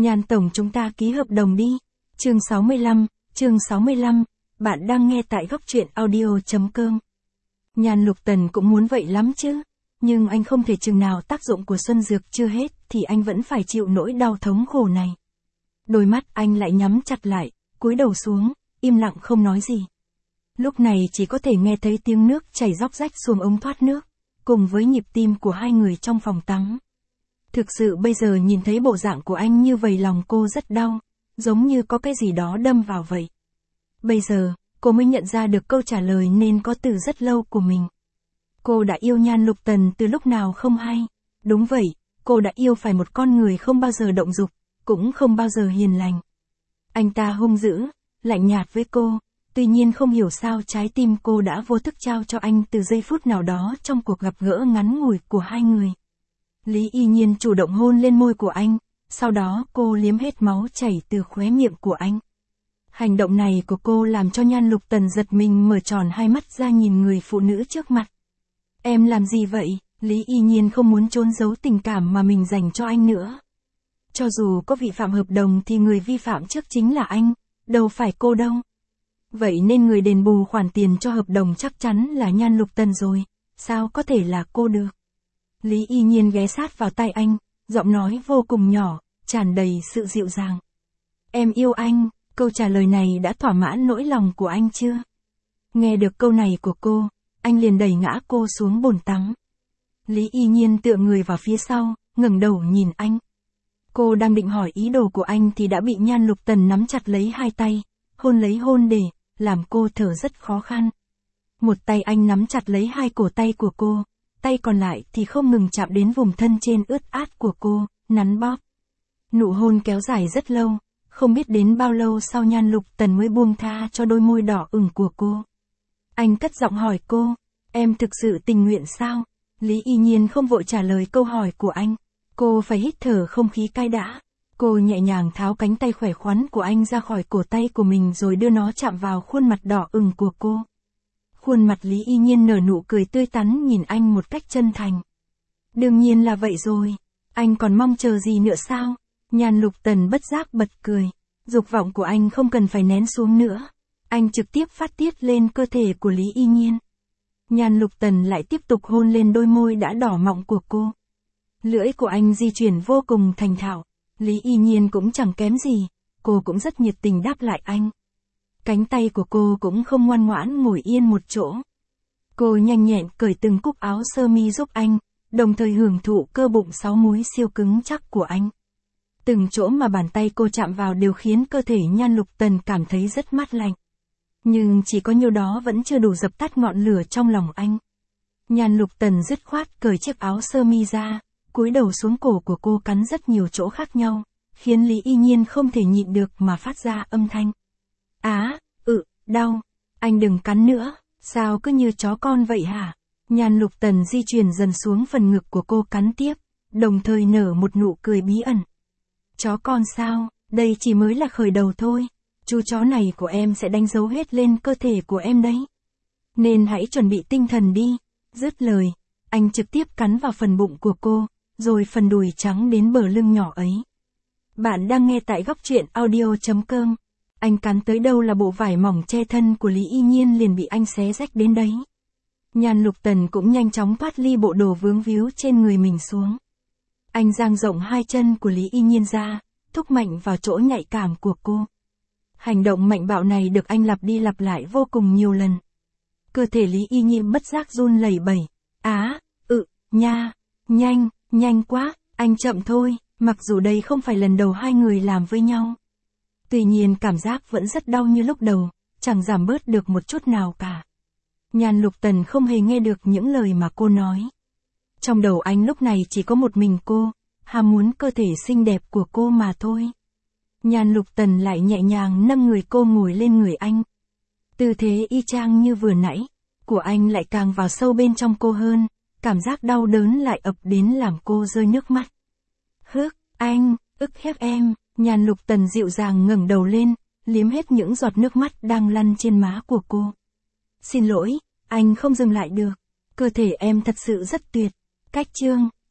Nhan tổng chúng ta ký hợp đồng đi. Chương 65, bạn đang nghe tại góc truyện audio.com. Nhan Lục Tần cũng muốn vậy lắm chứ. Nhưng anh không thể chừng nào tác dụng của xuân dược chưa hết thì anh vẫn phải chịu nỗi đau thống khổ này. Đôi mắt anh lại nhắm chặt lại, cúi đầu xuống, im lặng không nói gì. Lúc này chỉ có thể nghe thấy tiếng nước chảy róc rách xuống ống thoát nước, cùng với nhịp tim của hai người trong phòng tắm. Thực sự bây giờ nhìn thấy bộ dạng của anh như vậy lòng cô rất đau, giống như có cái gì đó đâm vào vậy. Bây giờ, cô mới nhận ra được câu trả lời nên có từ rất lâu của mình. Cô đã yêu Nhan Lục Tần từ lúc nào không hay. Đúng vậy, cô đã yêu phải một con người không bao giờ động dục, cũng không bao giờ hiền lành. Anh ta hung dữ, lạnh nhạt với cô, tuy nhiên không hiểu sao trái tim cô đã vô thức trao cho anh từ giây phút nào đó trong cuộc gặp gỡ ngắn ngủi của hai người. Lý Y Nhiên chủ động hôn lên môi của anh, sau đó cô liếm hết máu chảy từ khóe miệng của anh. Hành động này của cô làm cho Nhan Lục Tần giật mình mở tròn hai mắt ra nhìn người phụ nữ trước mặt. Em làm gì vậy? Lý Y Nhiên không muốn trốn giấu tình cảm mà mình dành cho anh nữa. Cho dù có vi phạm hợp đồng thì người vi phạm trước chính là anh, đâu phải cô đâu. Vậy nên người đền bù khoản tiền cho hợp đồng chắc chắn là Nhan Lục Tần rồi, sao có thể là cô được? Lý Y Nhiên ghé sát vào tai anh, giọng nói vô cùng nhỏ, tràn đầy sự dịu dàng. Em yêu anh, câu trả lời này đã thỏa mãn nỗi lòng của anh chưa? Nghe được câu này của cô, anh liền đẩy ngã cô xuống bồn tắm. Lý Y Nhiên tựa người vào phía sau, ngẩng đầu nhìn anh. Cô đang định hỏi ý đồ của anh thì đã bị Nhan Lục Tần nắm chặt lấy hai tay, hôn lấy hôn để, làm cô thở rất khó khăn. Một tay anh nắm chặt lấy hai cổ tay của cô, tay còn lại thì không ngừng chạm đến vùng thân trên ướt át của cô, nắn bóp. Nụ hôn kéo dài rất lâu, không biết đến bao lâu sau Nhan Lục Tần mới buông tha cho đôi môi đỏ ửng của cô. Anh cất giọng hỏi cô, em thực sự tình nguyện sao? Lý Y Nhiên không vội trả lời câu hỏi của anh. Cô phải hít thở không khí cay đã. Cô nhẹ nhàng tháo cánh tay khỏe khoắn của anh ra khỏi cổ tay của mình rồi đưa nó chạm vào khuôn mặt đỏ ửng của cô. Khuôn mặt Lý Y Nhiên nở nụ cười tươi tắn nhìn anh một cách chân thành. Đương nhiên là vậy rồi. Anh còn mong chờ gì nữa sao? Nhan Lục Tần bất giác bật cười. Dục vọng của anh không cần phải nén xuống nữa. Anh trực tiếp phát tiết lên cơ thể của Lý Y Nhiên. Nhan Lục Tần lại tiếp tục hôn lên đôi môi đã đỏ mọng của cô. Lưỡi của anh di chuyển vô cùng thành thạo. Lý Y Nhiên cũng chẳng kém gì. Cô cũng rất nhiệt tình đáp lại anh. Cánh tay của cô cũng không ngoan ngoãn ngồi yên một chỗ. Cô nhanh nhẹn cởi từng cúc áo sơ mi giúp anh, đồng thời hưởng thụ cơ bụng 6 múi siêu cứng chắc của anh. Từng chỗ mà bàn tay cô chạm vào đều khiến cơ thể Nhan Lục Tần cảm thấy rất mát lạnh. Nhưng chỉ có nhiêu đó vẫn chưa đủ dập tắt ngọn lửa trong lòng anh. Nhan Lục Tần dứt khoát cởi chiếc áo sơ mi ra, cúi đầu xuống cổ của cô cắn rất nhiều chỗ khác nhau, khiến Lý Y Nhiên không thể nhịn được mà phát ra âm thanh. Đau, anh đừng cắn nữa, sao cứ như chó con vậy hả? Nhan Lục Tần di chuyển dần xuống phần ngực của cô cắn tiếp, đồng thời nở một nụ cười bí ẩn. Chó con sao, đây chỉ mới là khởi đầu thôi, chú chó này của em sẽ đánh dấu hết lên cơ thể của em đấy. Nên hãy chuẩn bị tinh thần đi, dứt lời, anh trực tiếp cắn vào phần bụng của cô, rồi phần đùi trắng đến bờ lưng nhỏ ấy. Bạn đang nghe tại góc truyện audio.com. Anh cắn tới đâu là bộ vải mỏng che thân của Lý Y Nhiên liền bị anh xé rách đến đấy. Nhan Lục Tần cũng nhanh chóng thoát ly bộ đồ vướng víu trên người mình xuống. Anh dang rộng hai chân của Lý Y Nhiên ra, thúc mạnh vào chỗ nhạy cảm của cô. Hành động mạnh bạo này được anh lặp đi lặp lại vô cùng nhiều lần. Cơ thể Lý Y Nhiên bất giác run lẩy bẩy. Nhanh quá, anh chậm thôi, mặc dù đây không phải lần đầu hai người làm với nhau. Tuy nhiên cảm giác vẫn rất đau như lúc đầu, chẳng giảm bớt được một chút nào cả. Nhan Lục Tần không hề nghe được những lời mà cô nói. Trong đầu anh lúc này chỉ có một mình cô, ham muốn cơ thể xinh đẹp của cô mà thôi. Nhan Lục Tần lại nhẹ nhàng nâng người cô ngồi lên người anh. Tư thế y chang như vừa nãy, của anh lại càng vào sâu bên trong cô hơn, cảm giác đau đớn lại ập đến làm cô rơi nước mắt. Anh, ức hiếp em. Nhan Lục Tần dịu dàng ngẩng đầu lên, liếm hết những giọt nước mắt đang lăn trên má của cô. Xin lỗi, anh không dừng lại được. Cơ thể em thật sự rất tuyệt. Cách chương